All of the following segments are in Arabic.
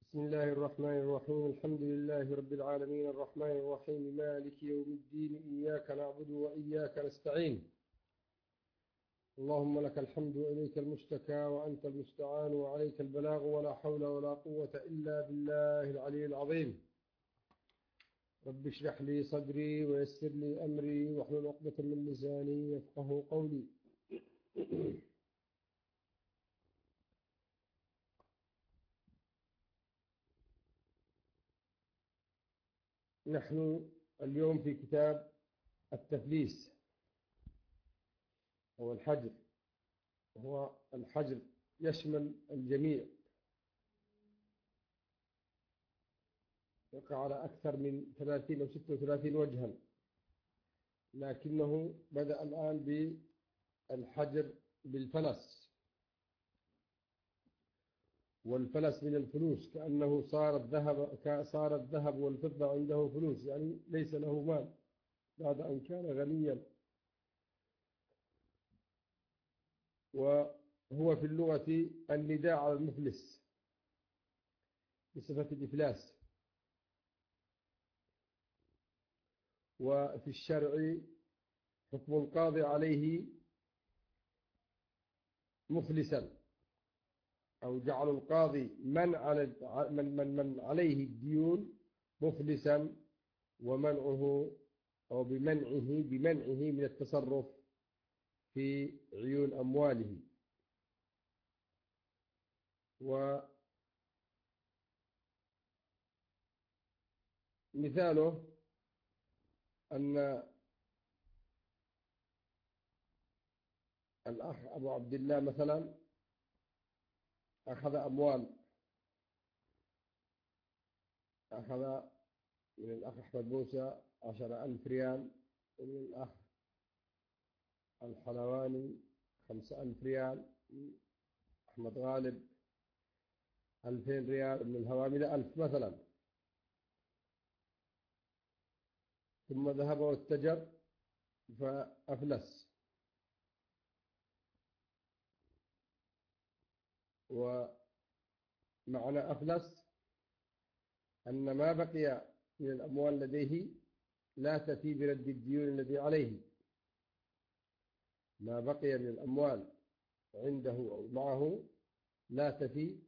بسم الله الرحمن الرحيم. الحمد لله رب العالمين الرحمن الرحيم مالك يوم الدين إياك نعبد وإياك نستعين. اللهم لك الحمد وإليك المشتكى وأنت المستعان وعليك البلاغ ولا حول ولا قوة إلا بالله العلي العظيم. رب اشرح لي صدري ويسر لي أمري واحلل عقدة من لساني يفقهوا قولي. نحن اليوم في كتاب التفليس هو الحجر، وهو الحجر يشمل الجميع، يقع على أكثر من 30 أو 36 وجها، لكنه بدأ الآن بالحجر بالفلس، والفلس من الفلوس، كأنه صار الذهب والفضة عنده فلوس، يعني ليس له مال بعد أن كان غنيا. وهو في اللغة النداء على المفلس بصفة الإفلاس، وفي الشرع حكم القاضي عليه مفلسا، أو جعل القاضي من عليه الديون مفلسا، ومنعه أو بمنعه من التصرف في عيون أمواله. ومثاله أن الأخ أبو عبد الله مثلا أخذ من الأخ أحمد موسى 10,000 ريال، ومن الأخ الحلواني 5,000 ريال، أحمد غالب 2,000 ريال، من الهواملة 1,000 مثلا، ثم ذهب واتجر فأفلس. ومعنى أفلس أن ما بقي من الأموال لديه لا تفي برد الديون الذي عليه. ما بقي من الأموال عنده أو معه لا تفي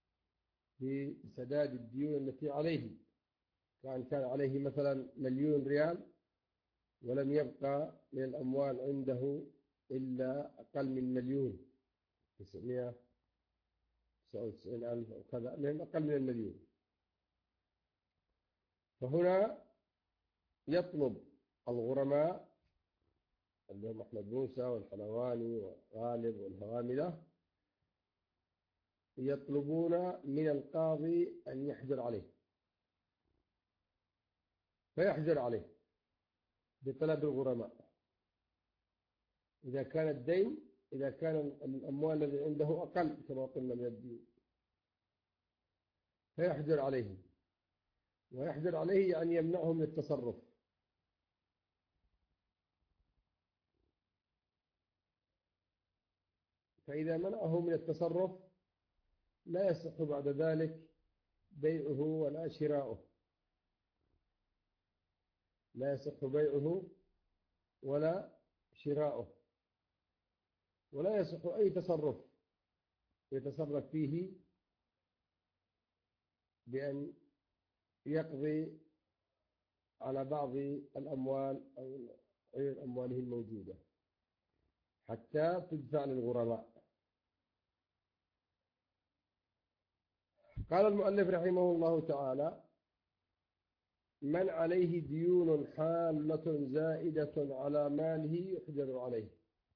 بسداد الديون التي عليه. كان عليه مثلا 1,000,000 ريال، ولم يبقى من الأموال عنده إلا أقل من 1,999,000 أو كذا، من أقل من 1,000,000. فهنا يطلب الغرماء اللي هم أحمد موسى والحلواني وغالب والهواملة، يطلبون من القاضي أن يحجر عليه، فيحجر عليه بطلب الغرماء. إذا كان الأموال التي عنده أقل كما قلنا من الدين، فيحجر عليه. ويحجر عليه يعني يمنعه من التصرف. فإذا منعه من التصرف لا يصح بعد ذلك بيعه ولا شراؤه، لا يصح بيعه ولا شراؤه، ولا يصح أي تصرف يتصرف فيه بأن يقضي على بعض الأموال أو غير أمواله الموجودة حتى تدفع للغرماء. قال المؤلف رحمه الله تعالى: من عليه ديون حالة زائدة على ماله يحجر عليه.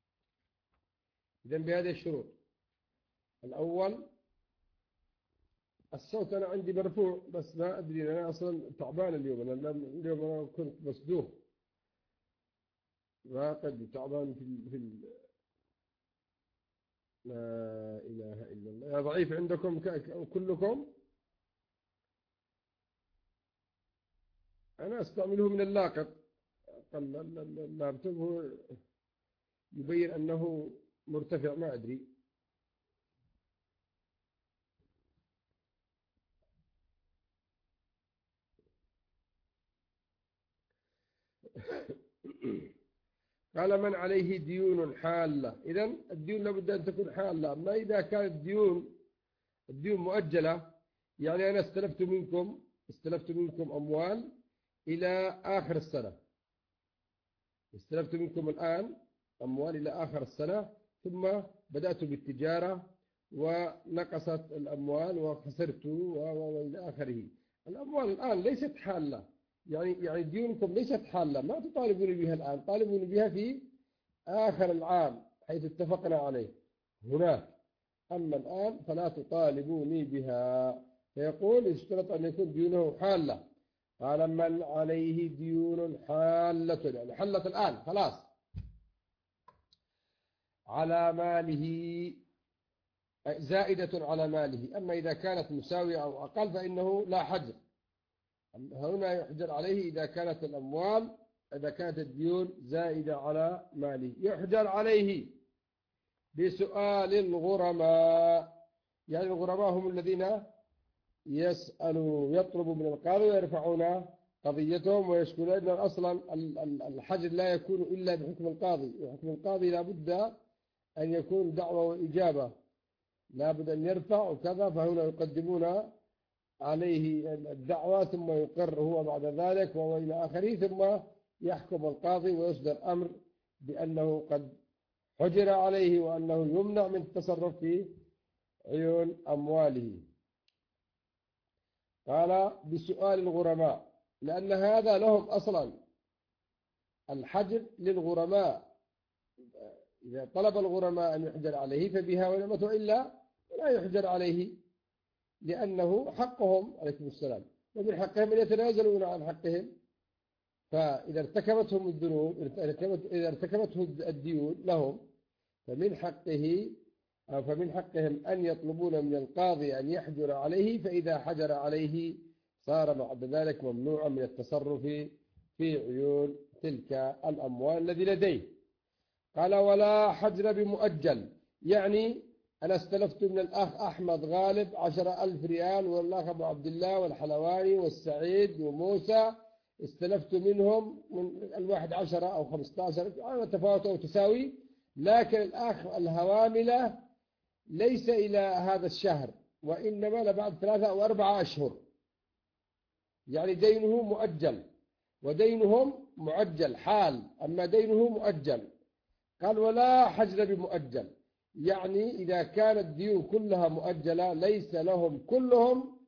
إذن بهذه الشروط: الأول، الصوت أنا عندي مرفوع بس ما أدري، أنا أصلا تعبان اليوم، اليوم أنا كنت مصدوم، راقد تعبان لا إله إلا الله. يا ضعيف عندكم كلكم؟ أنا أستعمله من اللاقط، اللابتوب يبين أنه مرتفع، ما أدري. قال من عليه ديون حالة، إذن الديون لابد أن تكون حالة. أما إذا كانت الديون مؤجلة، يعني أنا استلفت منكم أموال إلى آخر السنة، استلفت منكم الآن أموال إلى آخر السنة، ثم بدأت بالتجارة ونقصت الأموال وخسرت وإلى آخره. الأموال الآن ليست حالة، يعني ديونكم ليست حالة، ما تطالبون بها الآن، طالبون بها في آخر العام حيث اتفقنا عليه هناك. أما الآن فلا تطالبوني بها. فيقول اشترط أن يكون ديونه حالة. قال من عليه ديون حالة، يعني حلت الآن خلاص على ماله، زائدة على ماله. أما إذا كانت مساوية أو أقل فإنه لا حجر. هنا يحجر عليه إذا كانت الأموال، إذا كانت الديون زائدة على ماله. يحجر عليه بسؤال الغرماء، يعني الغرماء هم الذين يطلبوا من القاضي ويرفعون قضيتهم ويشكون. أن أصلا الحجر لا يكون إلا بحكم القاضي، وحكم القاضي لا بد أن يكون دعوة وإجابة، لا بد أن يرفع وكذا. فهنا يقدمون عليه الدعوة ثم يقر هو بعد ذلك وإلى آخره، ثم يحكم القاضي ويصدر أمر بأنه قد حجر عليه وأنه يمنع من التصرف في عيون أمواله. قال بسؤال الغرماء، لأن هذا لهم أصلا الحجر للغرماء. إذا طلب الغرماء أن يحجر عليه فبها ونعمته، إلا لا يحجر عليه لأنه حقهم عليكم السلام، ومن حقهم أن يتنازلون عن حقهم. فإذا ارتكبتهم الذنوب، إذا ارتكبته الديون لهم، فمن حقهم أن يطلبون من القاضي أن يحجر عليه. فإذا حجر عليه صار بعد ذلك ممنوعا من التصرف في عيون تلك الأموال الذي لديه. قال ولا حجر بمؤجل، يعني أنا استلفت من الأخ أحمد غالب 10,000 ريال، والأخ أبو عبد الله والحلواني والسعيد وموسى استلفت منهم من الواحد 10 أو 15 تفاوت أو تساوي، لكن الأخ الهواملة ليس إلى هذا الشهر وإنما لبعد 3 أو 4 أشهر، يعني دينه مؤجل ودينهم معجل حال، أما دينه مؤجل. قال ولا حجر بمؤجل، يعني إذا كانت الديون كلها مؤجلة ليس لهم كلهم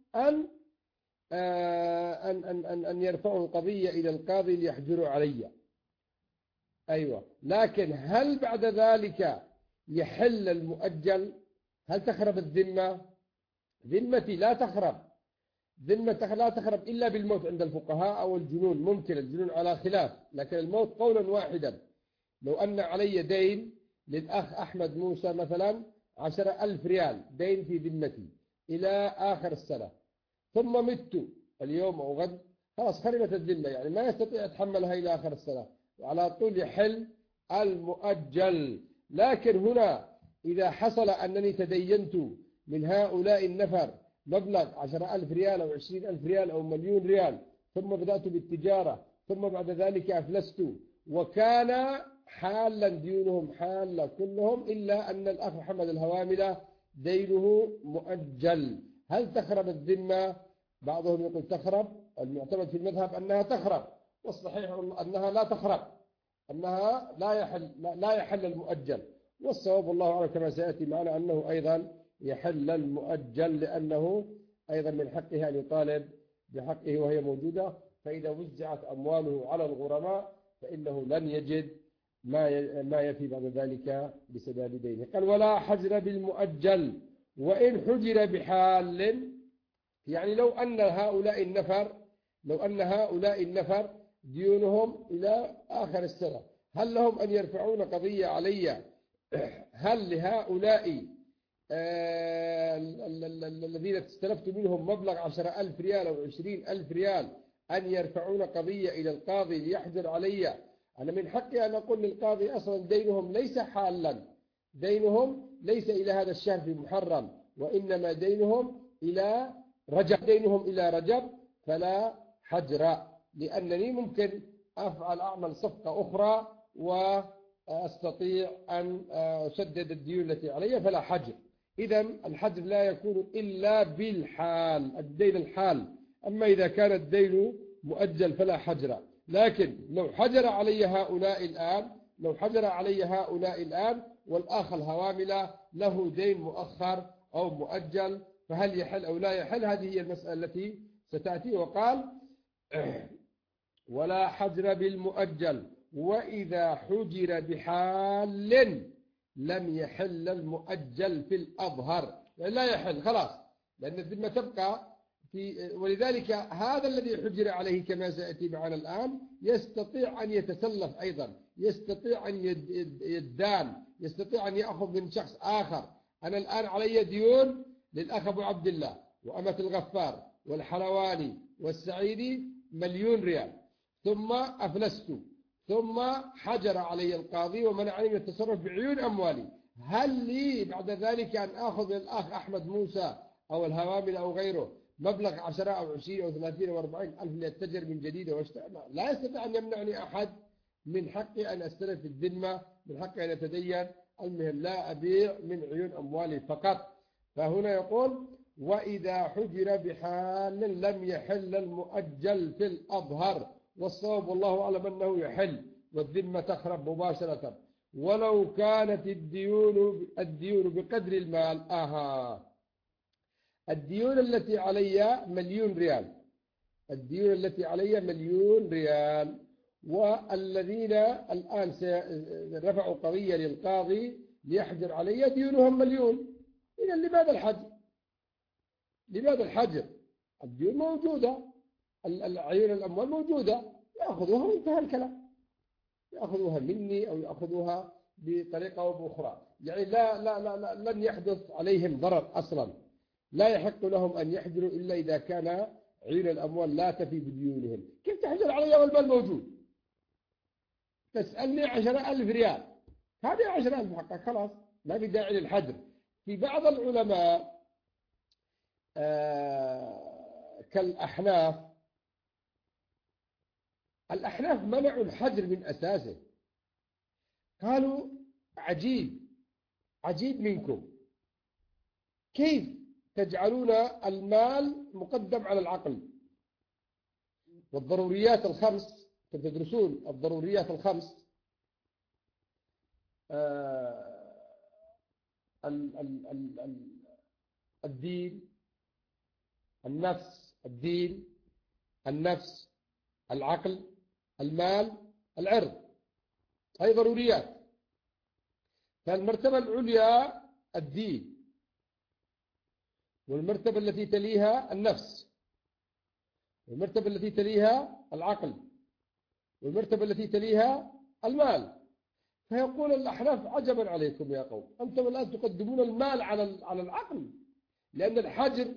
أن يرفعوا القضية إلى القاضي ليحجروا علي. أيوة، لكن هل بعد ذلك يحل المؤجل؟ هل تخرب الذمة؟ ذمتي لا تخرب، ذمتك لا تخرب إلا بالموت عند الفقهاء أو الجنون، ممكن الجنون على خلاف، لكن الموت قولا واحدا. لو أن علي دين للأخ أحمد موسى مثلا 10,000 ريال دين في ذمتي إلى آخر السنة، ثم مت اليوم أو غد، خلاص خربت الذمة، يعني ما يستطيع يتحملها إلى آخر السنة، وعلى طول يحل المؤجل. لكن هنا إذا حصل أنني تدينت من هؤلاء النفر مبلغ 10,000 ريال أو 20,000 ريال أو 1,000,000 ريال، ثم بدأت بالتجارة، ثم بعد ذلك أفلست، وكان حالا ديونهم حالة كلهم، إلا أن الأخ محمد الهواملة دينه مؤجل، هل تخرب الذمة؟ بعضهم يقول تخرب، المعتمد في المذهب أنها تخرب، والصحيح أنها لا تخرب، أنها لا يحل المؤجل، والصواب والله أعلم كما سيأتي معنا أنه أيضا يحل المؤجل، لأنه أيضا من حقه أن يطالب بحقه وهي موجودة. فإذا وزعت أمواله على الغرماء فإنه لن يجد ما يفي بعد ذلك بسداد دينه. قال ولا حجر بالمؤجل وإن حجر بحال، يعني لو أن هؤلاء النفر ديونهم إلى آخر السنة، هل لهم أن يرفعون قضية علي؟ هل لهؤلاء الذين استلفت منهم مبلغ 10,000 ريال أو 20,000 ريال أن يرفعون قضية إلى القاضي ليحجر علي؟ أنا من حقي أن أقول للقاضي أصلا دينهم ليس حالا، دينهم ليس إلى هذا الشهر في محرم، وإنما دينهم إلى رجب، فلا حجر، لأنني ممكن أعمل صفقة أخرى وأستطيع أن أسدد الديون التي علي فلا حجر. إذن الحجر لا يكون إلا بالحال، الدين الحال. أما إذا كان الدين مؤجل فلا حجر. لكن لو حجر علي هؤلاء الآن والآخر الهواملة له دين مؤخر أو مؤجل، فهل يحل أو لا يحل؟ هذه هي المسألة التي ستأتي. وقال ولا حجر بالمؤجل، وإذا حجر بحال لم يحل المؤجل في الأظهر، يعني لا يحل خلاص، لأن الذمة تبقى في. ولذلك هذا الذي حجر عليه كما سيأتي معنا الآن يستطيع أن يتسلف أيضا، يستطيع أن يدان، يستطيع أن يأخذ من شخص آخر. أنا الآن علي ديون للأخ أبو عبد الله وأمة الغفار والحلواني والسعيدي 1,000,000 ريال، ثم أفلست، ثم حجر علي القاضي ومنعني من التصرف بعيون أموالي. هل لي بعد ذلك أن آخذ من الأخ أحمد موسى أو الهوامل أو غيره مبلغ 10 أو 20 أو 30 أو 40 ألف ليتجر من جديد واشتري؟ لا يستطيع أن يمنعني أحد. من حقي أن أستلف الذمة، من حقي أن أتدين. المهم لا أبيع من عيون أموالي فقط. فهنا يقول وإذا حجر بحال لم يحل المؤجل في الأظهر، والصواب والله أعلم أنه يحل والذمة تخرب مباشرة ولو كانت الديون بقدر المال. الديون التي علي 1,000,000 ريال، الديون التي علي 1,000,000 ريال، والذين الآن رفعوا قضية للقاضي ليحجر علي ديونهم 1,000,000. إذا لماذا الحجر؟ لماذا الحجر؟ الديون موجودة، عيون الأموال موجودة، يأخذوها وانتهى الكلام، يأخذوها مني أو يأخذوها بطريقة أو بأخرى. يعني لا لن يحدث عليهم ضرر أصلا. لا يحق لهم أن يحجروا إلا إذا كان عيون الأموال لا تفي بديونهم. كيف تحجر علي والمال موجود؟ تسألني 10,000 ريال، هذه 10,000 حقك خلاص، ما في داعي للحجر. في بعض العلماء كالأحناف، الأحناف منعوا الحجر من أساسه. قالوا عجيب منكم، كيف تجعلون المال مقدم على العقل والضروريات الخمس؟ تدرسون الضروريات الخمس، الدين، النفس، العقل، المال، العرض، هذه ضروريات. فالمرتبة العليا الدين، والمرتبة التي تليها النفس، والمرتبة التي تليها العقل، والمرتبة التي تليها المال. فيقول الأحناف عجبا عليكم يا قوم، أنتم الآن تقدمون المال على العقل، لأن الحجر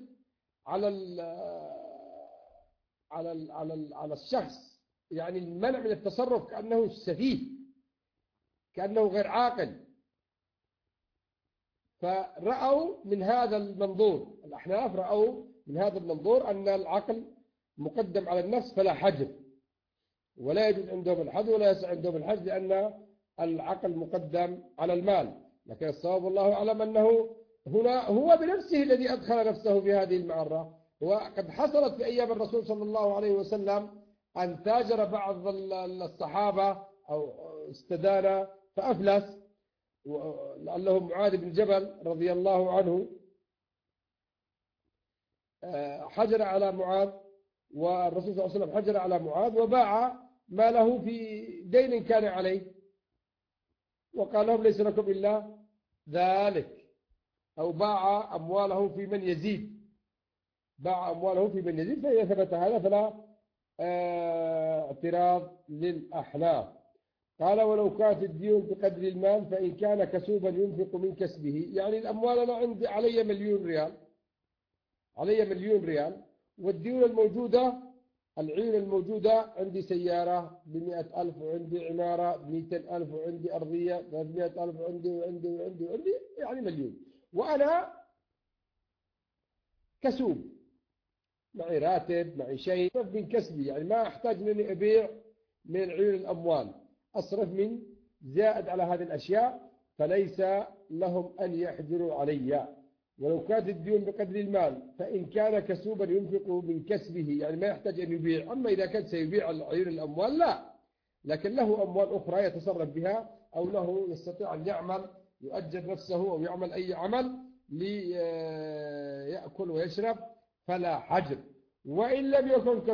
على الشخص يعني المنع من التصرف كأنه سفيه، كأنه غير عاقل. فرأوا من هذا المنظور، الأحناف رأوا من هذا المنظور أن العقل مقدم على النفس فلا حجر، ولا يجوز عندهم الحجر ولا يسع عندهم الحجر لأن العقل مقدم على المال. لكن الصواب والله أعلم أنه هنا هو بنفسه الذي أدخل نفسه في هذه المعرة. وقد حصلت في أيام الرسول صلى الله عليه وسلم أن تاجر بعض الصحابة أو استدان فأفلس، لعله معاذ بن جبل رضي الله عنه حجر على معاذ، والرسول صلى الله عليه وسلم حجر على معاذ وباع ما له في دين كان عليه، وقال لهم ليس لكم إلا ذلك، أو باع أمواله في من يزيد، باع أمواله في من يزيد. فإذا ثبت هذا فلا اعتراض للأحناف. قال ولو كانت الديون بقدر المال فإن كان كسوبا ينفق من كسبه، يعني الأموال أنا عندي علي 1,000,000 ريال، علي 1,000,000 ريال، والديون الموجودة، العين الموجودة، عندي سيارة ب100,000 وعندي عمارة ب200,000 وعندي أرضية ب100,000 وعندي يعني 1,000,000، وأنا كسوب، معي راتب، معي شيء من كسبي، يعني ما أحتاج أنني أبيع من عيون الأموال أصرف من زائد على هذه الأشياء، فليس لهم أن يحجروا علي. ولو كانت الديون بقدر المال فإن كان كسوبا ينفق من كسبه، يعني ما يحتاج أن يبيع. أما إذا كان سيبيع عيون الأموال لا، لكن له أموال أخرى يتصرف بها، أو له يستطيع أن يعمل يؤجر نفسه أو يعمل أي عمل ليأكل ويشرب فلا حجر. وإن لم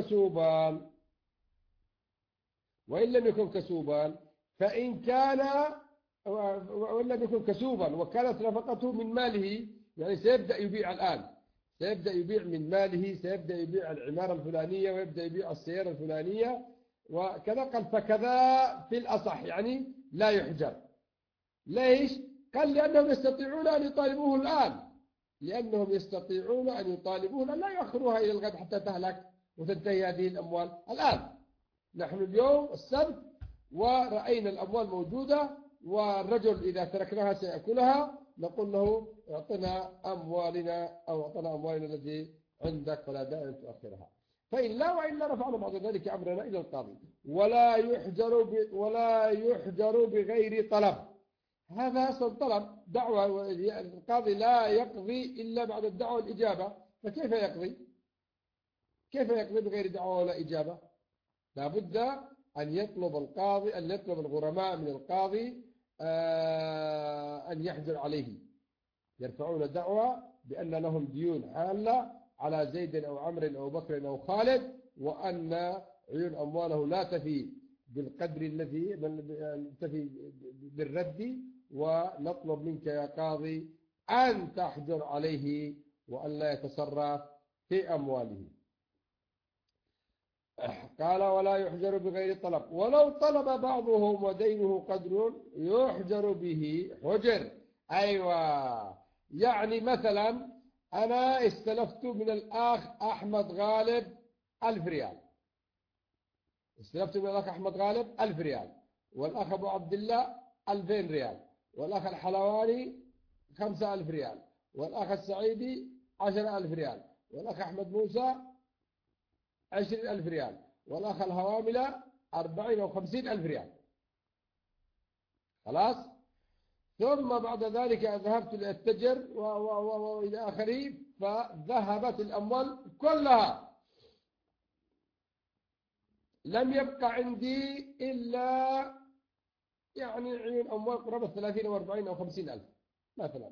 يكن كسوبا فإن كان، وإن لم يكن كسوبا وكانت نفقته من ماله، يعني سيبدأ يبيع الآن، سيبدأ يبيع من ماله، سيبدأ يبيع العمارة الفلانية ويبدأ يبيع السيارة الفلانية وكذا. قال فكذا في الأصح، يعني لا يحجر. ليش؟ قال لأنهم يستطيعون أن يطالبوه الآن، لأنهم يستطيعون أن يطالبوه الآن، لا يؤخروها إلى الغد حتى تهلك وتنتهي هذه الأموال الآن. نحن اليوم السبت ورأينا الأموال موجودة، والرجل إذا تركناها سيأكلها، نقول له اعطنا أموالنا أو اعطنا أموالنا التي عندك فلا داعي أن تؤخرها. فإن لا وإلا رفعنا بعد ذلك أمرنا إلى القاضي. ولا يحجر بغير طلب. هذا أصلا طلب دعوة، القاضي لا يقضي إلا بعد الدعوة والإجابة، فكيف يقضي؟ كيف يقضي بغير دعوة ولا إجابة؟ لابد أن يطلب القاضي، أن يطلب الغرماء من القاضي أن يحجر عليه، يرفعون دعوة بأن لهم ديون حالة على زيد أو عمرو أو بكر أو خالد، وأن عيون أمواله لا تفي بالقدر الذي تفي بالرد، ونطلب منك يا قاضي أن تحجر عليه وأن لا يتصرف في أمواله. قال ولا يحجر بغير طلب. ولو طلب بعضهم ودينه قدر يحجر به حجر. أيوة، يعني مثلا أنا استلفت من الأخ أحمد غالب 1000 ريال، استلفت من الأخ أحمد غالب 1000 ريال، والأخ أبو عبد الله 2000 ريال، والأخ الحلواني 5000 ريال، والأخ السعيدي 10000 ريال، والأخ أحمد موسى 20,000 ريال، والأخ الهواملة 40 أو 50,000 ريال. خلاص؟ ثم بعد ذلك ذهبت لأتجر وإلى آخره، فذهبت الأموال كلها، لم يبقى عندي إلا يعني عيون أموال قرابة 30 أو 40 أو 50,000 مثلا.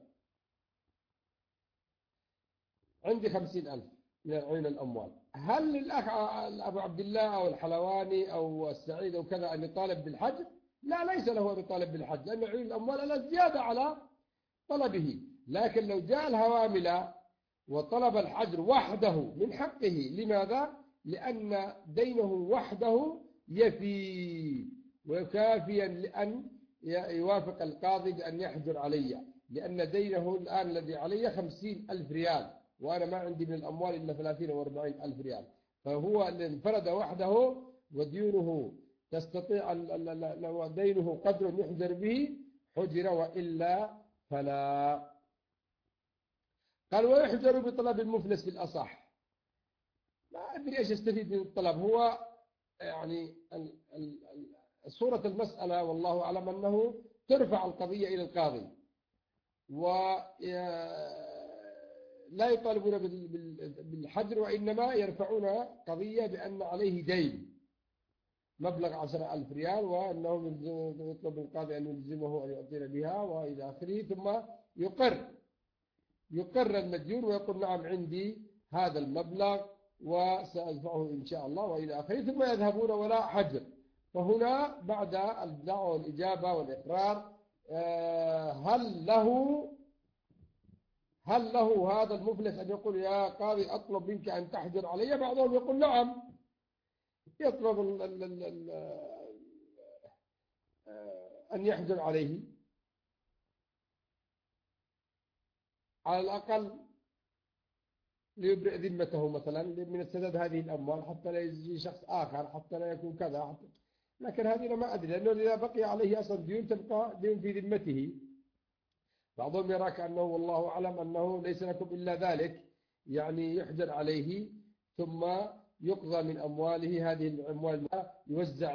عندي 50,000 من عيون الأموال. هل للأخ أبو عبد الله أو الحلواني أو السعيد أو كذا أن يطالب بالحج؟ لا، ليس له أن يطالب بالحج، لأن عيون الأموال لا زيادة على طلبه. لكن لو جاء الهوامل وطلب الحجر وحده من حقه. لماذا؟ لأن دينه وحده يفي وكافيا لأن يوافق القاضي بأن يحجر علي، لأن دينه الآن الذي علي 50,000 ريال، وأنا ما عندي من الأموال إلا 30 أو 40,000 ريال. فهو اللي انفرد وحده ودينه تستطيع لو دينه قدر يحجر به حجر، وإلا فلا. قال ويحجر بطلب المفلس في الأصح. ما أدري إيش استفيد من الطلب. هو يعني صورة المسألة والله أعلم أنه ترفع القضية إلى القاضي، لا يطالبون بالحجر، وإنما يرفعون قضية بأن عليه دين مبلغ 10,000 ريال، وأنه يطلب القاضي أن يلزمه أن يعطينا بها وإلى آخره. ثم يقر المديون ويقول نعم عندي هذا المبلغ وسأدفعه إن شاء الله وإلى آخره، ثم يذهبون ولا حجر. فهنا بعد الدعوة والإجابة والإقرار هل له هذا المفلس أن يقول يا قاضي أطلب منك أن تحجر علي؟ بعضهم يقول نعم، يطلب أن يحجر عليه على الأقل ليبرئ ذمته مثلا من السداد هذه الأموال، حتى لا يجي شخص آخر، حتى لا يكون كذا. لكن هذه ما أدري، لأنه إذا بقي عليه أصلا ديون تبقى ديون في ذمته. بعضهم يرى كأنه والله أعلم أنه ليس لكم إلا ذلك، يعني يحجر عليه ثم يقضى من أمواله هذه الأموال، يوزع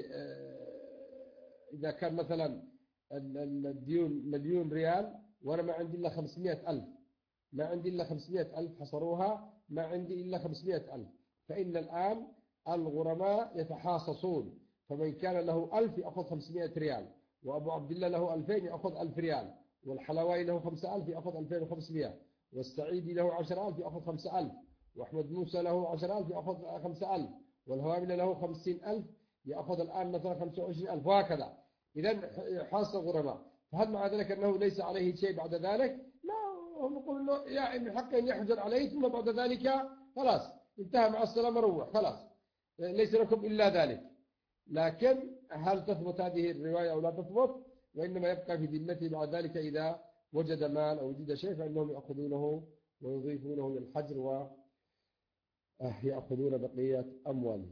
إذا كان مثلا الديون مليون ريال وأنا ما عندي إلا 500,000، ما عندي إلا 500,000 حصروها، ما عندي إلا 500,000، فإن الآن الغرماء يتحاصصون، فمن كان له 1000 يأخذ 500 ريال، وأبو عبد الله له 2000 يأخذ 1000 ريال، والحلواني له 5000 يأخذ 2500، والسعيدي له 10,000 يأخذ 5000، وأحمد موسى له 10,000 يأخذ 5000، والهوامل له 50,000 يأخذ الآن مثلا 25,000، وهكذا. إذن حاصل الغرماء، فهل مع ذلك أنه ليس عليه شيء بعد ذلك؟ لا، هم يقول له يا من حقه أن يحجر عليه، ثم بعد ذلك خلاص انتهى مع السلامة، روح خلاص، ليس لكم إلا ذلك. لكن هل تثبت هذه الرواية أو لا تثبت؟ وإنما يبقى في ذمته بعد ذلك إذا وجد مال أو وجد شيء فإنهم يأخذونه ويضيفونه للحجر ويأخذون بقية أمواله.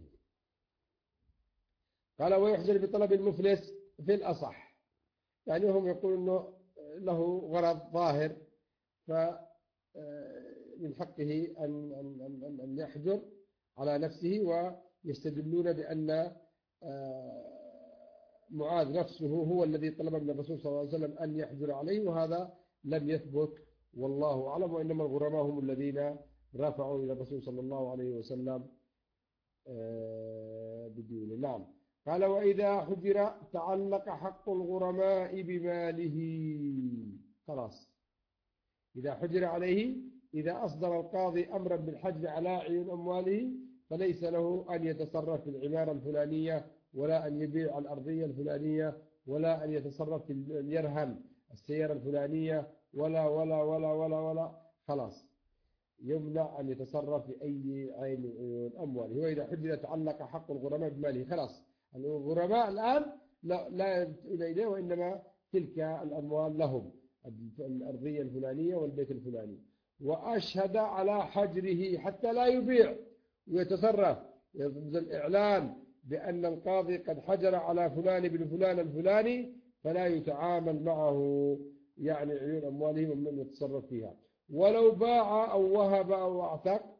قال ويحجر بطلب المفلس في الأصح، يعني هم يقولون أنه له غرض ظاهر، فمن حقه أن يحجر على نفسه، ويستدلون بأن معاذ نفسه هو الذي طلب من الرسول صلى الله عليه وسلم أن يحجر عليه، وهذا لم يثبت والله أعلم، وإنما الغرماء هم الذين رفعوا إلى الرسول صلى الله عليه وسلم بديونه. نعم. قال وإذا حجر تعلق حق الغرماء بماله، خلاص إذا حجر عليه، إذا أصدر القاضي أمرا بالحجر على عيون أمواله، فليس له أن يتصرف في العمارة الفلانية، ولا أن يبيع الأرضية الفلانية، ولا أن يتصرف في يرهن السيارة الفلانية، ولا ولا ولا ولا ولا، خلاص يمنع أن يتصرف في أي عين من عيون أمواله. وإذا حجر تعلق حق الغرماء بماله، خلاص الغرماء الآن لا يلجؤون إليه، وإنما تلك الأموال لهم، الأرضية الفلانية والبيت الفلاني، وأشهد على حجره حتى لا يبيع ويتصرف، ينزل إعلان بأن القاضي قد حجر على فلان بن فلان الفلاني، فلا يتعامل معه، يعني عيون أمواله ومن يتصرف فيها. ولو باع أو وهب أو أعتق،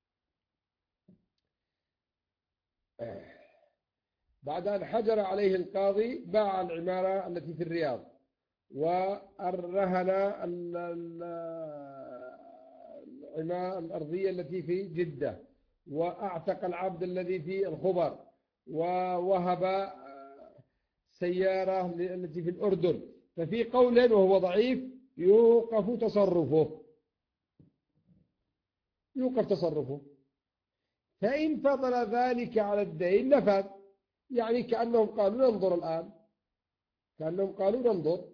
بعد أن حجر عليه القاضي باع العمارة التي في الرياض، ورهن الأرضية التي في جدة، وأعتق العبد الذي في الخبر، ووهب سيارة التي في الأردن، ففي قول وهو ضعيف يوقف تصرفه، فإن فضل ذلك على الدين نفذ. يعني كأنهم قالوا ننظر الآن، كأنهم قالوا ننظر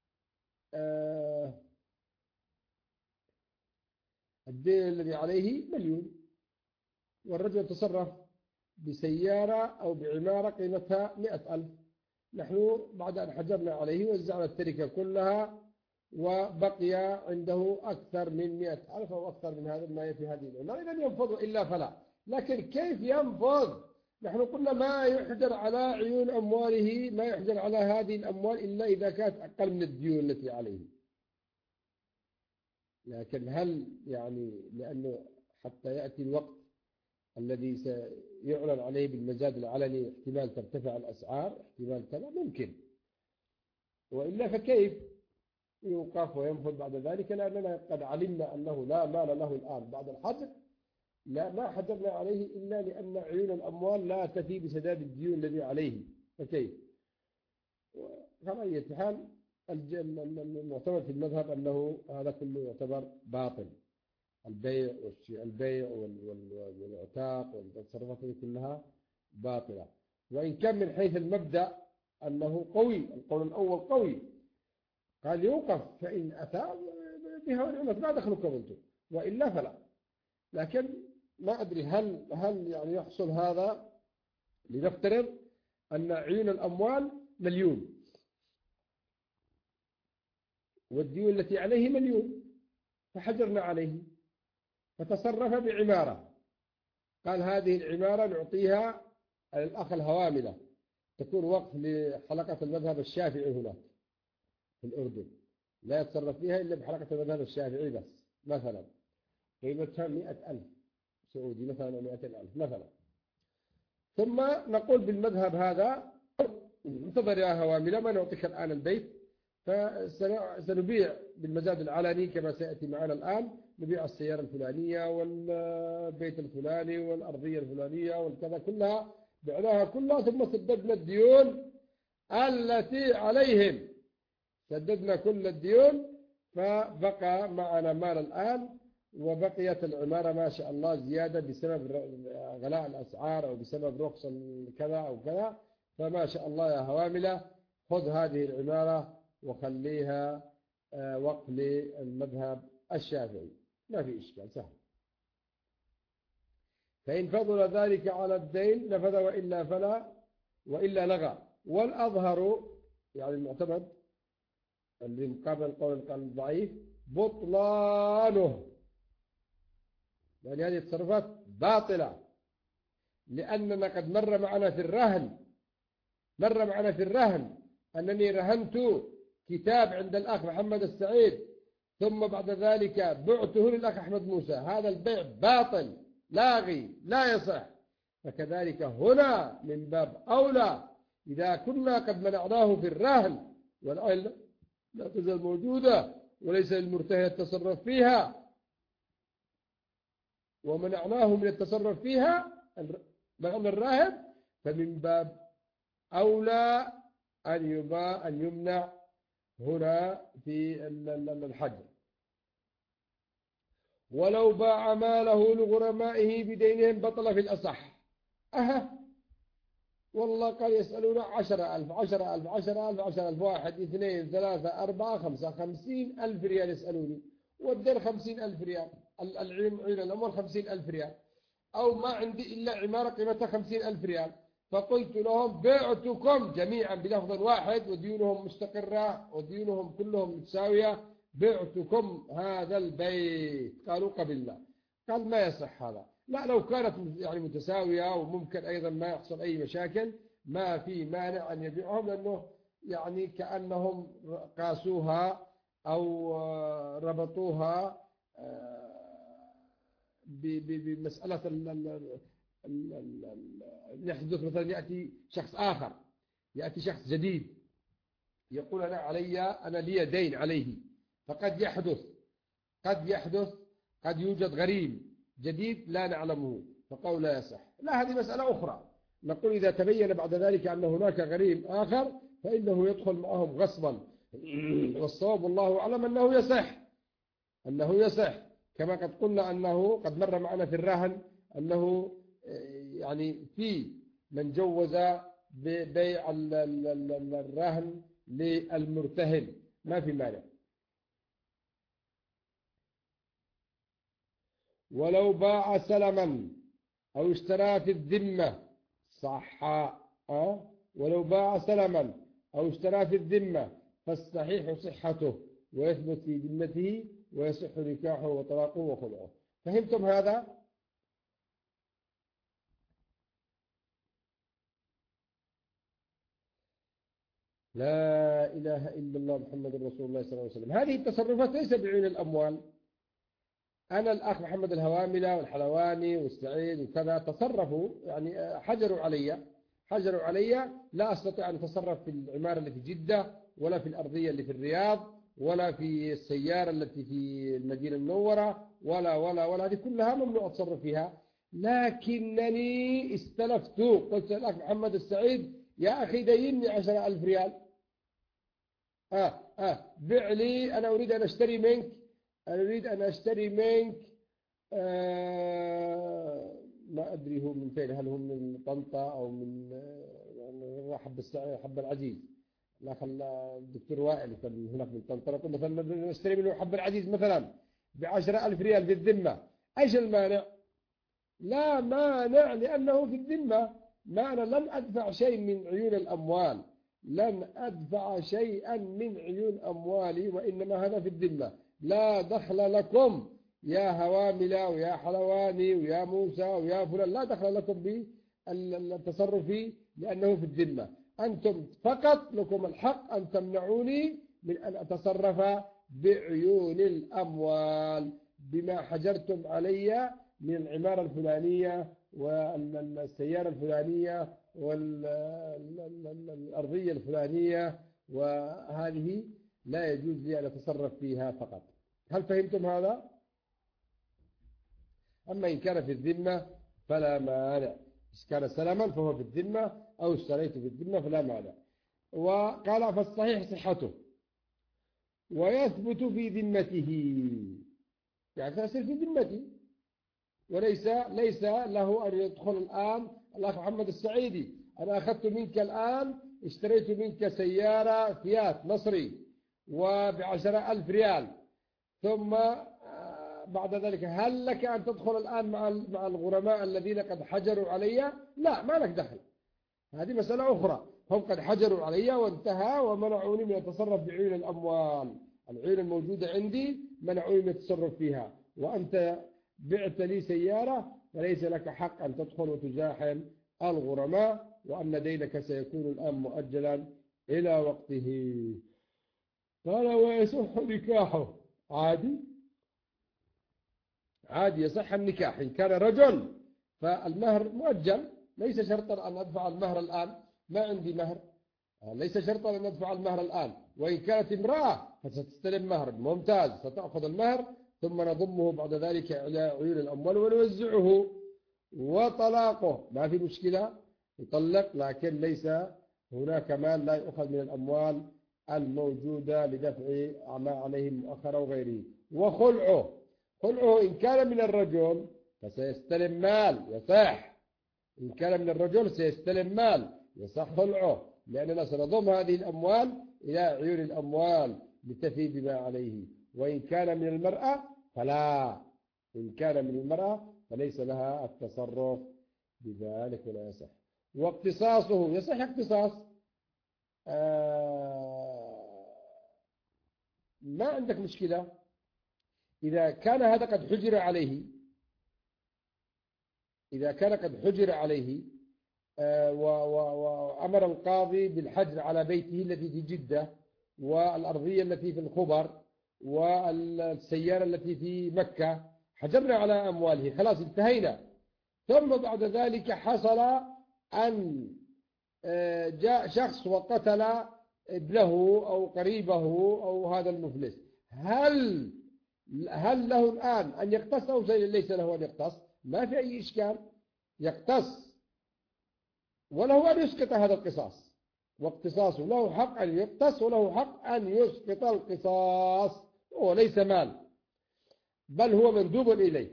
الدين الذي عليه 1,000,000، والرجل تصرف بسيارة أو بعمارة قيمتها 100,000، نحن بعد أن حجرنا عليه وزعنا التركة كلها، وبقي عنده أكثر من 100,000 أو أكثر من هذا ما في هذه العمارة، إذا ينفض إلا فلا. لكن كيف ينفض؟ نحن قلنا ما يحجر على عيون أمواله، ما يحجر على هذه الأموال إلا إذا كانت أقل من الديون التي عليه. لكن هل يعني لأنه حتى يأتي الوقت الذي سيعلن عليه بالمزاد العلني احتمال ترتفع الأسعار، احتمال كذا ممكن، وإلا فكيف يوقف وينفذ بعد ذلك؟ لأننا قد علمنا أنه لا مال له الآن بعد الحجر، لا ما حجرنا عليه إلا لأن عيون الأموال لا تفي بسداد الديون الذي عليه، فكيف؟ على أي حال المعتمد في المذهب أنه هذا كله يعتبر باطل، البيع والعتاق والتصرفات كلها باطلة. وإن كان من حيث المبدأ أنه قوي، القول الأول قوي، قال يوقف، فإن أتى بها ونعمت ما دخلكم أنتم، وإلا فلا. لكن ما أدري هل يعني يحصل هذا، لنفترض أن عيون الأموال 1,000,000 والديون التي عليه 1,000,000، فحجرنا عليه فتصرف بعمارة، قال هذه العمارة نعطيها الأخ الهواملة، تكون وقف لحلقة المذهب الشافعي هناك في الأردن، لا يتصرف فيها إلا بحلقة المذهب الشافعي بس، مثلا قيمتها 100,000 سعودي مثلا 200,000 مثلا. ثم نقول بالمذهب هذا انتظر يا هوامل ما نعطيك الآن البيت، فسنبيع بالمزاد العلني كما سيأتي معنا الآن، نبيع السيارة الفلانية والبيت الفلاني والأرضية الفلانية والكذا كلها، بعناها كلها، ثم سددنا الديون التي عليهم، سددنا كل الديون، فبقى معنا مال الآن، وبقيت العمارة ما شاء الله زيادة بسبب غلاء الأسعار أو بسبب رخص كذا أو كذا، فما شاء الله يا هواملة خذ هذه العمارة وخليها وقف للمذهب الشافعي، ما في إشكال، سهل. فإن فضل ذلك على الدين نفذ وإلا فلا، وإلا لغى. والأظهر يعني المعتمد اللي مقابل القول الضعيف بطلانه، يعني هذه التصرفات باطلة، لأننا قد مر معنا في الرهن أنني رهنت كتاب عند الأخ محمد السعيد، ثم بعد ذلك بعته للأخ أحمد موسى، هذا البيع باطل لاغي لا يصح. فكذلك هنا من باب أولى إذا كنا قد منعناه في الرهن والآن لا تزال موجودة وليس للمرتهن التصرف فيها، ومنعناه من التصرف فيها معنى الراهن، فمن باب أولى أن يمنع هنا في الحجر. ولو باع ماله لغرمائه بدينهم بطل في الأصح. والله قال يسألون 10,000 10,000 10,000 10,000 1 2 3 4 5 50,000 ريال يسألوني، والدين 50,000 ريال، عين الأموال 50,000 ريال، أو ما عندي إلا عمارة قيمتها 50,000 ريال، فقلت لهم بعتكم جميعا بلفظ واحد وديونهم مستقرة وديونهم كلهم متساوية، بعتكم هذا البيت. قالوا قبلنا. قال ما يصح هذا. لا، لو كانت يعني متساوية وممكن أيضا ما يحصل أي مشاكل ما في مانع أن يبيعهم، لأنه يعني كأنهم قاسوها أو ربطوها بمسألة يحدث مثلا يأتي شخص آخر، يأتي شخص جديد يقول أنا لي دين عليه، فقد يحدث قد يوجد غريم جديد لا نعلمه، فقول لا يصح. لا، هذه مسألة أخرى. نقول إذا تبين بعد ذلك أن هناك غريم آخر فإنه يدخل معهم غصبا، والصواب والله أعلم أنه يصح، كما قد قلنا أنه قد مر معنا في الرهن أنه يعني في من جوز ببيع الرهن للمرتهن، ما في مانع. ولو باع سلما أو اشترى في الذمة صح. ولو باع سلما أو اشترى في الذمة فالصحيح صحته ويثبت في ذمته ويصح نكاحه وطلاقه وخلعه. فهمتم هذا؟ لا إله إلا الله محمد رسول الله صلى الله عليه وسلم. هذه التصرفات ليس بعين الأموال. أنا الأخ محمد الهواملة والحلواني والسعيد وكذا تصرفوا، يعني حجروا علي، لا أستطيع أن أتصرف في العمارة اللي في جدة ولا في الأرضية اللي في الرياض ولا في السيارة التي في المدينة المنورة ولا هذه كلها ممنوع أتصرف فيها. لكنني استلفت، قلت الأخ محمد السعيد يا أخي ديني 10,000 ريال، بع لي، أنا أريد أن أشتري منك ما أدري هو من فين، هل هو من طنطا أو من حب العزيز، لا خلى الدكتور وائل كان هناك من طنطا، نقول مثلا نشتري منه حب العزيز مثلا ب10,000 ريال في الذمة، إيش المانع؟ لا مانع، لأنه في الذمة. ما أنا لن أدفع شيء من عيون الأموال، لن أدفع شيئا من عيون أموالي، وإنما هذا في الذمة. لا دخل لكم يا هواملة ويا حلواني ويا موسى ويا فلان، لا دخل لكم بالتصرف لأنه في الذمة. أنتم فقط لكم الحق أن تمنعوني من أن أتصرف بعيون الأموال، بما حجرتم علي من العمارة الفلانية والسيارة الفلانية والأرضية الفلانية، وهذه لا يجوز لي أن أتصرف فيها فقط. هل فهمتم هذا؟ أما إن كان في الذمة فلا مانع، إن كان سلما فهو في الذمة، أو اشتريت في الذمة فلا مانع. وقال فالصحيح صحته ويثبت في ذمته، يعني تصير في ذمتي، وليس له أن يدخل الآن. الأخ محمد السعيدي، أنا أخذت منك الآن، اشتريت منك سيارة فيات مصري وب10,000 ريال، ثم بعد ذلك هل لك أن تدخل الآن مع الغرماء الذين قد حجروا علي؟ لا، ما لك دخل، هذه مسألة أخرى. هم قد حجروا علي وانتهى ومنعوني من التصرف بعيون الأموال، العيون الموجودة عندي منعوني من التصرف فيها، وأنت بعت لي سيارة فليس لك حق أن تدخل وتزاحم الغرماء، وأن دينك سيكون الآن مؤجلا إلى وقته. قال ويصح نكاحه، عادي يصح النكاح إن كان رجل، فالمهر مؤجل، ليس شرطا أن أدفع المهر الآن، ما عندي مهر، ليس شرطا أن أدفع المهر الآن. وإن كانت امرأة فستستلم مهر ممتاز، ستأخذ المهر ثم نضمه بعد ذلك إلى عيون الأموال ونوزعه. وطلاقه ما في مشكلة، يطلق، لكن ليس هناك مال لا يؤخذ من الأموال الموجودة لدفع ما عليه مؤخرا وغيره. وخلعه، خلعه إن كان من الرجل فسيستلم مال يصح، إن كان من الرجل سيستلم مال يصح خلعه، لأننا سنضم هذه الأموال إلى عيون الأموال لتفي بما عليه. وإن كان من المرأة فلا، إن كان من المرأة فليس لها التصرف بذلك ولا يصح. واقتصاصه يصح اقتصاص، ما عندك مشكلة إذا كان هذا قد حجر عليه، إذا كان قد حجر عليه وأمر القاضي بالحجر على بيته التي في جدة، والأرضية التي في الخبر، والسيارة التي في مكة، حجرنا على أمواله، خلاص انتهينا. ثم بعد ذلك حصل أن جاء شخص وقتل ابنه أو قريبه أو هذا المفلس، هل له الآن أن يقتص أو ليس له أن يقتص؟ ما في أي إشكال، يقتص وله أن يسقط هذا القصاص، واقتصاصه له حق أن يقتص وله حق أن يسقط القصاص، وليس مال بل هو مندوب إليه.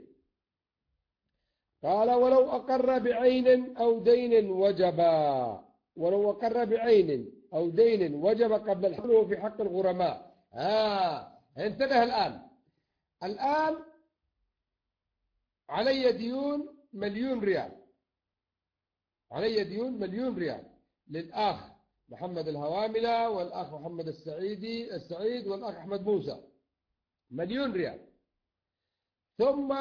قال ولو أقر بعين أو دين وجبا، ولو أقر بعين أو دين وجب قبل الحل في حق الغرماء. انتبه الآن علي ديون 1,000,000 ريال، علي ديون 1,000,000 ريال للأخ محمد الهواملة والأخ محمد السعيد والأخ أحمد موسى، 1,000,000 ريال. ثم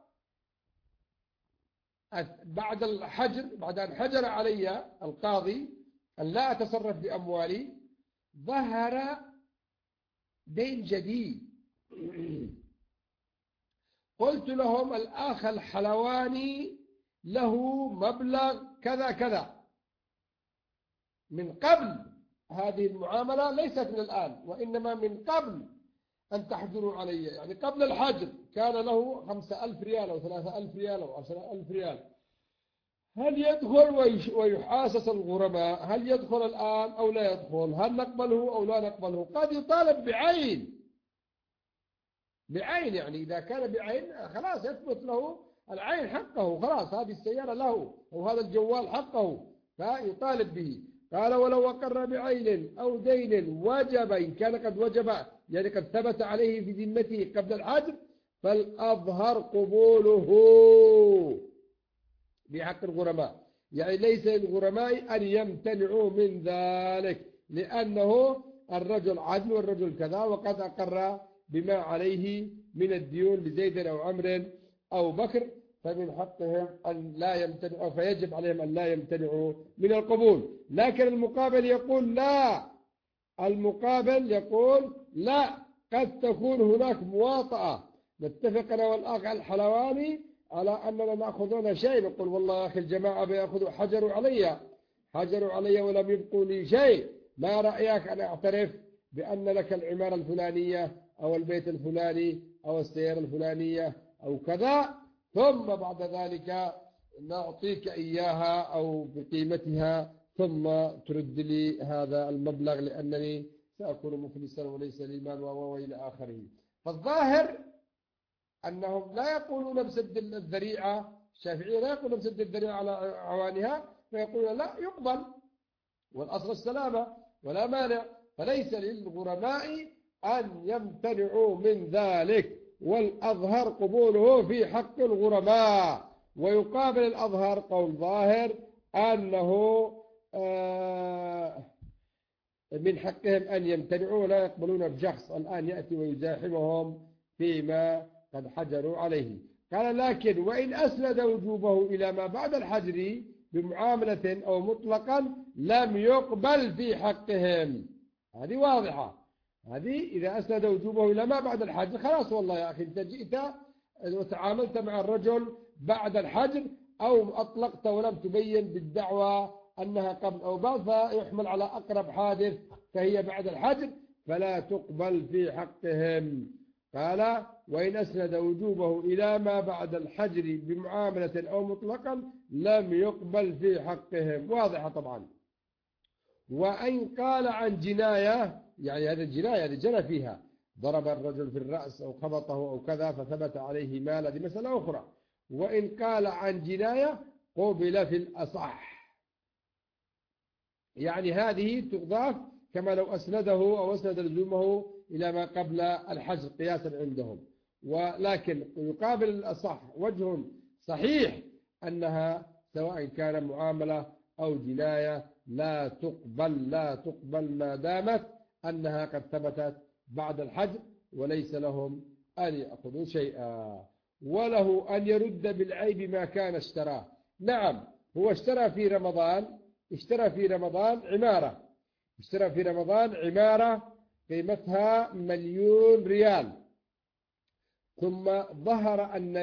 بعد أن حجر علي القاضي أن لا أتصرف بأموالي، ظهر دين جديد. قلت لهم الأخ الحلواني له مبلغ كذا كذا من قبل هذه المعاملة، ليست من الآن وإنما من قبل أن تحجروا علي، يعني قبل الحجر كان له 5,000 ريال أو 3,000 ريال أو 10,000 ريال. هل يدخل ويحاسس الغرماء؟ هل يدخل الآن أو لا يدخل؟ هل نقبله أو لا نقبله؟ قد يطالب بعين، يعني إذا كان بعين خلاص يثبت له العين حقه، خلاص هذه السيارة له أو هذا الجوال حقه فيطالب به. قال ولو أقر بعين أو دين وجب، إن كان قد وجب يعني قد ثبت عليه في ذمته قبل الحجر، فالأظهر قبوله بحق الغرماء، يعني ليس للغرماء أن يمتنعوا من ذلك، لأنه الرجل عدل والرجل كذا وقد أقر بما عليه من الديون لزيد أو عمرو أو بكر، فمن حقهم أن لا يمتنعوا، فيجب عليهم أن لا يمتنعوا من القبول. لكن المقابل يقول لا، قد تكون هناك مواطأة نتفق أنا والأخ الحلواني على أننا نأخذون شيء، نقول والله يا أخي الجماعة بيأخذوا حجروا علي ولم يبقوا لي شيء، ما رأيك أن أعترف بأن لك العمارة الفلانية أو البيت الفلاني أو السيارة الفلانية أو كذا، ثم بعد ذلك نعطيك إياها أو بقيمتها ثم ترد لي هذا المبلغ لأنني سأكون مفلسا وليس لي مال وإلى آخره. فالظاهر أنهم لا يقولون بسد الذريعة، الشافعية لا يقولون بسد الذريعة على عوانها، فيقولون لا يقبل والأصل السلامة ولا مانع. فليس للغرماء أن يمتنعوا من ذلك، والأظهر قبوله في حق الغرماء. ويقابل الأظهر قول ظاهر أنه من حقهم أن يمتنعوا ولا يقبلون بشخص الآن يأتي ويزاحمهم فيما قد حجروا عليه. قال لكن وإن أسند وجوبه إلى ما بعد الحجر بمعاملة أو مطلقا لم يقبل في حقهم. هذه واضحة، هذه إذا أسند وجوبه إلى ما بعد الحجر خلاص والله يا أخي أنت جئت وتعاملت مع الرجل بعد الحجر أو أطلقت ولم تبين بالدعوة أنها قبل أو بعد، فيحمل على أقرب حادث فهي بعد الحجر فلا تقبل في حقهم. قال وإن أسند وجوبه إلى ما بعد الحجر بمعاملة أو مطلقا لم يقبل في حقهم. واضحة طبعا. وإن قال عن جناية، يعني هذه الجناية اللي جنى فيها، ضرب الرجل في الرأس أو خبطه أو كذا فثبت عليه مال، هذه مسألة أخرى. وإن قال عن جناية قبل في الأصح، يعني هذه تضاف كما لو أسنده أو أسند لزومه إلى ما قبل الحجر قياسا عندهم. ولكن يقابل الأصح وجه صحيح أنها سواء كان معاملة أو جناية لا تقبل ما دامت أنها قد ثبتت بعد الحجر، وليس لهم أن يأخذوا شيئا. وله أن يرد بالعيب ما كان اشتراه. نعم، هو اشترى في رمضان عمارة قيمتها 1,000,000 ريال، ثم ظهر أن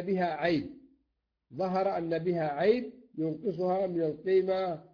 بها عيب ينقصها من القيمة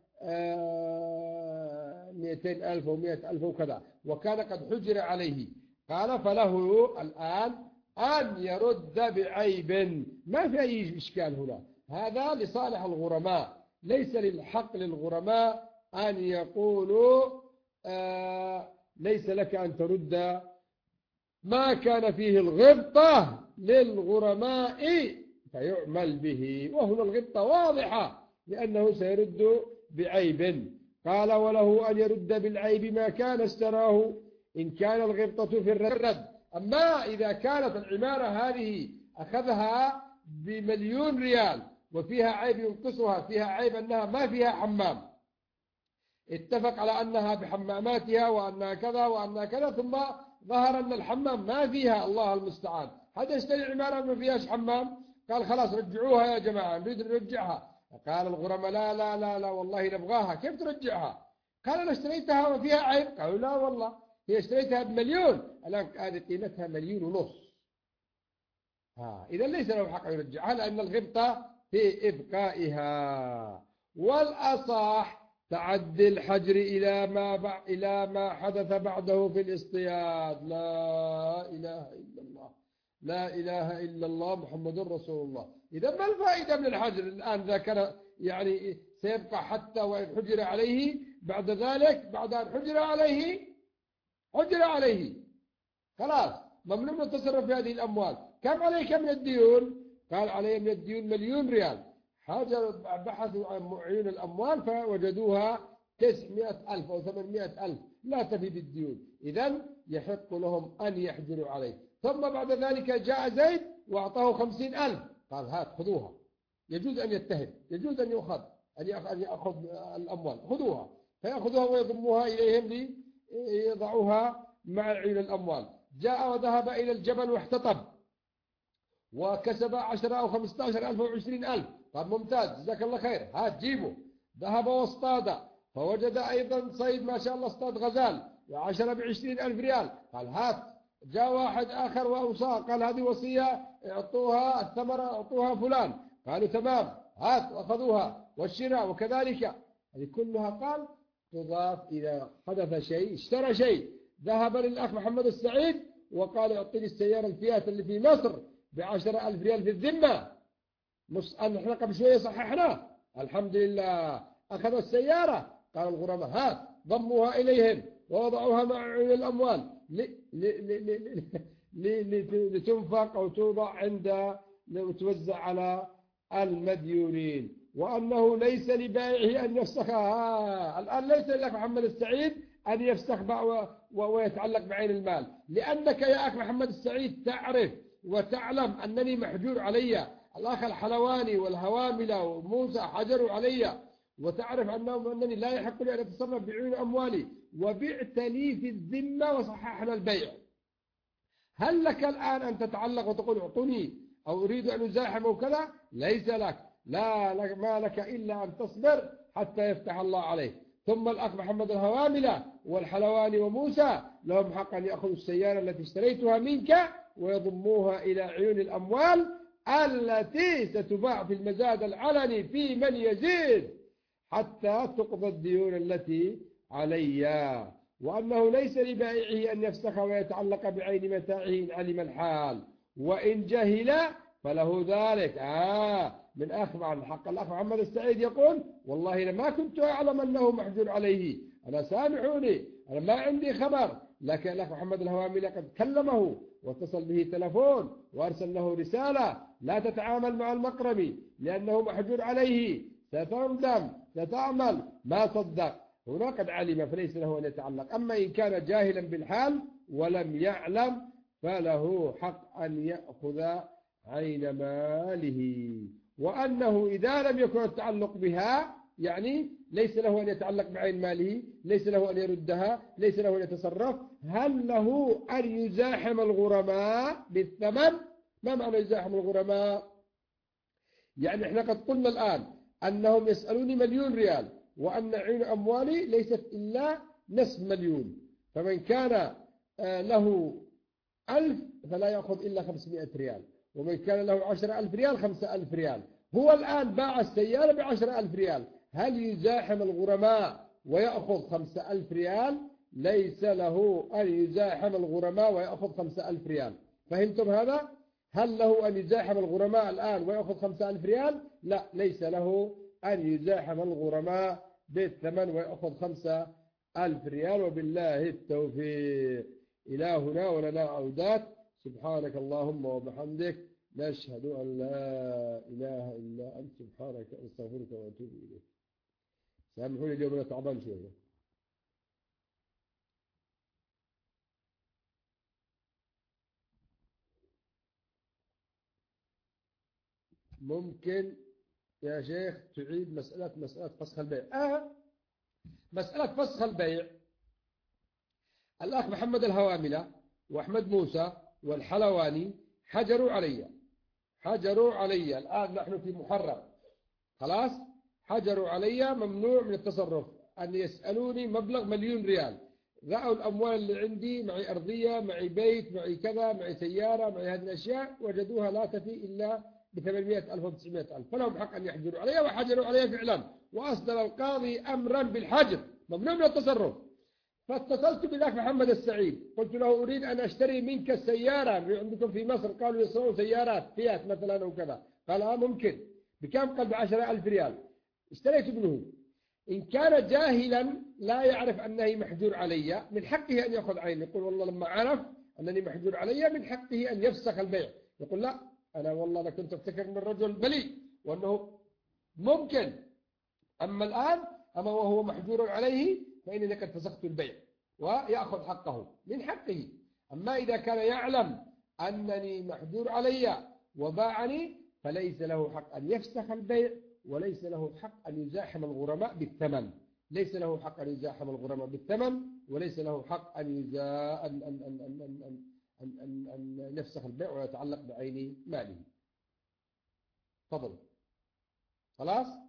200,000 أو 100,000 وكذا، وكان قد حجر عليه. قال فله الآن أن يرد بعيب، ما في أي إشكال هنا، هذا لصالح الغرماء، ليس للحق للغرماء أن يقولوا ليس لك أن ترد ما كان فيه الغبطة للغرماء فيعمل به. وهنا الغبطة واضحة لأنه سيرد بعيب. قال وله أن يرد بالعيب ما كان اشتراه إن كان الغبطة في الرد. أما إذا كانت العمارة هذه أخذها ب1,000,000 ريال وفيها عيب ينقصها، فيها عيب أنها ما فيها حمام، اتفق على أنها بحماماتها وأنها كذا وأنها كذا، ثم ظهر أن الحمام ما فيها، الله المستعان، هذا يشتري عمارة ما فيهاش حمام، قال خلاص رجعوها يا جماعة نريد نرجعها. قال الغرماء لا لا لا لا والله نبغاها، كيف ترجعها؟ قال أنا اشتريتها وفيها عيب. قالوا لا والله هي اشتريتها ب1,000,000، الآن هذه قيمتها 1,500,000. إذا ليس له حق يرجعها لأن الغبطة في إبقائها. والأصح تعدي الحجر إلى ما حدث بعده في الاصطياد. لا إله إلا الله محمد رسول الله. إذا ما الفائدة من الحجر الآن إذا كان يعني سيبقى حتى وإن حجر عليه بعد ذلك، بعد أن حجر عليه خلاص ممنوع من التصرف في هذه الأموال. كم عليك من الديون؟ قال علي من الديون 1,000,000 ريال. بحثوا عن معين الأموال فوجدوها 900,000 أو 800,000، لا تفي بالديون، إذن يحق لهم أن يحجروا عليه. ثم بعد ذلك جاء زيد وأعطاه 50,000، قال هات خذوها، يجوز أن يتهم، يجوز أن يأخذ الأموال، خذوها، فيأخذوها ويضموها إليهم ليضعوها مع عين الأموال. جاء وذهب إلى الجبل واحتطب وكسب 10 أو 15,000 أو 20,000، قال ممتاز جزاك الله خير، هات جيبه. ذهب واصطاد فوجد أيضا صيد ما شاء الله، اصطاد غزال و10 ب20,000 ريال، قال هات جاء واحد آخر وأوصاه قال هذه وصية اعطوها الثمرة اعطوها فلان، قالوا تمام هات وأخذوها، والشراء وكذلك. هذه كلها قال تضاف إذا حدث شيء، اشترى شيء، ذهب للأخ محمد السعيد وقال اعطيني السيارة الفيات اللي في مصر ب10,000 ريال في الذمة، احنا قبل شوية صححنا الحمد لله. أخذ السيارة قال الغرماء هات، ضموها إليهم ووضعوها مع عيون الأموال لتنفق أو توضع عند وتوزع على المديونين، وأنه ليس لبائعه أن يفسخها. الآن ليس لك محمد السعيد أن يفسخ ويتعلق بعين المال، لأنك يا أخ محمد السعيد تعرف وتعلم أنني محجور علي، الأخ الحلواني والهواملة وموسى حجروا علي، وتعرف أنني لا يحق لي أن أتصرف بعيون أموالي، وبعت لي في الذمة وصححنا البيع. هل لك الآن أن تتعلق وتقول اعطني أو أريد أن أزاحم وكذا؟ ليس لك، لا لك، ما لك إلا أن تصبر حتى يفتح الله عليه. ثم الأخ محمد الهواملة والحلواني وموسى لهم حق أن يأخذوا السيارة التي اشتريتها منك ويضموها إلى عيون الأموال التي ستباع في المزاد العلني في من يزيد حتى تقضى الديون التي علي، وأنه ليس لبائعه أن يفسخ ويتعلق بعين متاعه إن علم الحال، وإن جهل فله ذلك. من أخبر عن حق الأخ محمد السعيد يقول والله لما كنت أعلم أنه محجور عليه، أنا سامحوني أنا ما عندي خبر، لكن الأخ محمد الهوامي قد كلمه واتصل به تلفون وأرسل له رسالة لا تتعامل مع المقرمي لأنه محجور عليه، ستندم ستعمل، ما صدق، هنا قد علم فليس له أن يتعلق. أما إن كان جاهلا بالحال ولم يعلم فله حق أن يأخذ عين ماله، وأنه إذا لم يكن التعلق بها يعني ليس له أن يتعلق بعين ماله، ليس له أن يردها، ليس له أن يتصرف. هل له أن يزاحم الغرماء بالثمن؟ ما معنى يزاحم الغرماء؟ يعني احنا قد قلنا الآن أنهم يسألوني 1,000,000 ريال وأن عين أموالي ليست إلا نصف مليون، فمن كان له 1000 فلا يأخذ إلا 500 ريال، ومن كان له 10,000 ريال 5,000 ريال. هو الآن باع السيارة ب10,000 ريال، هل يزاحم الغرماء ويأخذ 5,000 ريال؟ ليس له أن يزاحم الغرماء ويأخذ 5,000 ريال. فهمتم هذا؟ هل له أن يزاحم الغرماء الآن ويأخذ 5,000 ريال؟ لا، ليس له أن يزاحم الغرماء بالثمن ويأخذ 5,000 ريال. وبالله التوفيق. إلى هنا ولنا عودات. سبحانك اللهم وبحمدك، نشهد أن لا إله إلا أنت، سبحانك أستغفرك وأتوب إليك. سامحوني اليوم أنا تعبان شوية. ممكن يا شيخ تعيد مسألة فسخ البيع؟ مسألة فسخ البيع الأخ محمد الهواملة وأحمد موسى والحلواني حجروا علي الآن نحن في محرم خلاص، حجروا علي ممنوع من التصرف، أن يسألوني مبلغ 1,000,000 ريال، رأوا الأموال اللي عندي، معي أرضية، معي بيت، معي كذا، معي سيارة، معي هذه الأشياء، وجدوها لا تفي إلا ب800,000 و 900,000، فلهم حق أن يحجروا علي، وحجروا علي فعلا، وأصدر القاضي أمرا بالحجر ممنوع من التصرف. فاتصلت بالأخ محمد السعيد قلت له أريد أن أشتري منك السيارة عندكم في مصر، قالوا يصنعوا سيارات فيات مثلا وكذا، قال ممكن، بكم؟ قال ب10,000 ريال. اشتريت منه. إن كان جاهلا لا يعرف أنه محجور علي من حقه أن يأخذ عيني، يقول والله لما عرف أنني محجور علي من حقه أن يفسخ البيع. يقول لا أنا والله أنا كنت أفتكر من الرجل بلي وأنه ممكن، أما الآن وهو محجور عليه فإنني قد فسخت البيع، ويأخذ حقه من حقه. أما إذا كان يعلم أنني محجور علي وباعني فليس له حق أن يفسخ البيع، وليس له حق أن يزاحم الغرماء بالثمن، ليس له حق أن يزاحم الغرماء بالثمن، وليس له حق أن يفسخ البيع ويتعلق بعين ماله. تفضل. خلاص.